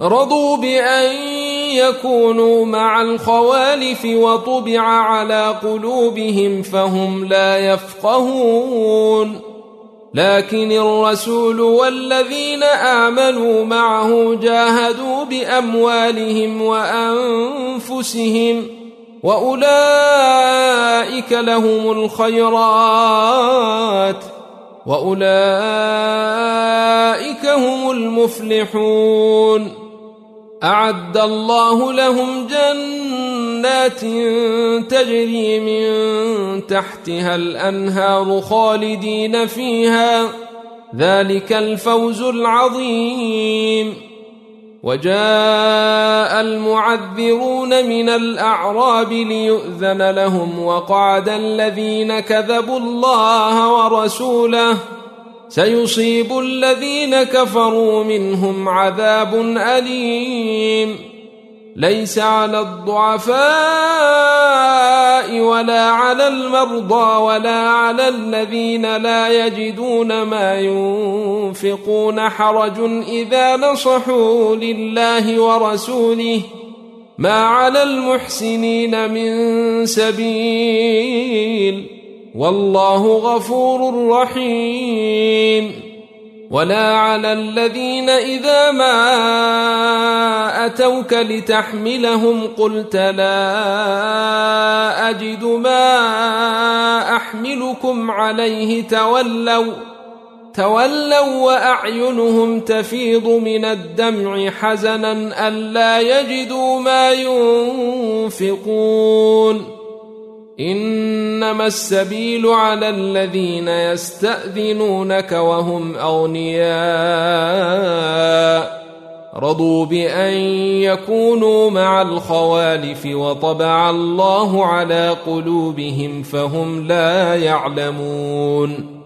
رضوا بأن يكونوا مع الخوالف وطبع على قلوبهم فهم لا يفقهون لكن الرسول والذين آمنوا معه جاهدوا بأموالهم وأنفسهم وأولئك لهم الخيرات وأولئك هم المفلحون أعد الله لهم جنات تجري من تحتها الأنهار خالدين فيها ذلك الفوز العظيم وجاء المعذرون من الأعراب ليؤذن لهم وقعد الذين كذبوا الله ورسوله سيصيب الذين كفروا منهم عذاب أليم ليس على الضعفاء ولا على المرضى ولا على الذين لا يجدون ما ينفقون حرج إذا نصحوا لله ورسوله ما على المحسنين من سبيل والله غفور رحيم ولا على الذين إذا ما أتوك لتحملهم قلت لا أجد ما أحملكم عليه تولوا وأعينهم تفيض من الدمع حزنا ألا يجدوا ما ينفقون إنما السبيل على الذين يستأذنونك وهم أغنياء رضوا بأن يكونوا مع الخوالف وطبع الله على قلوبهم فهم لا يعلمون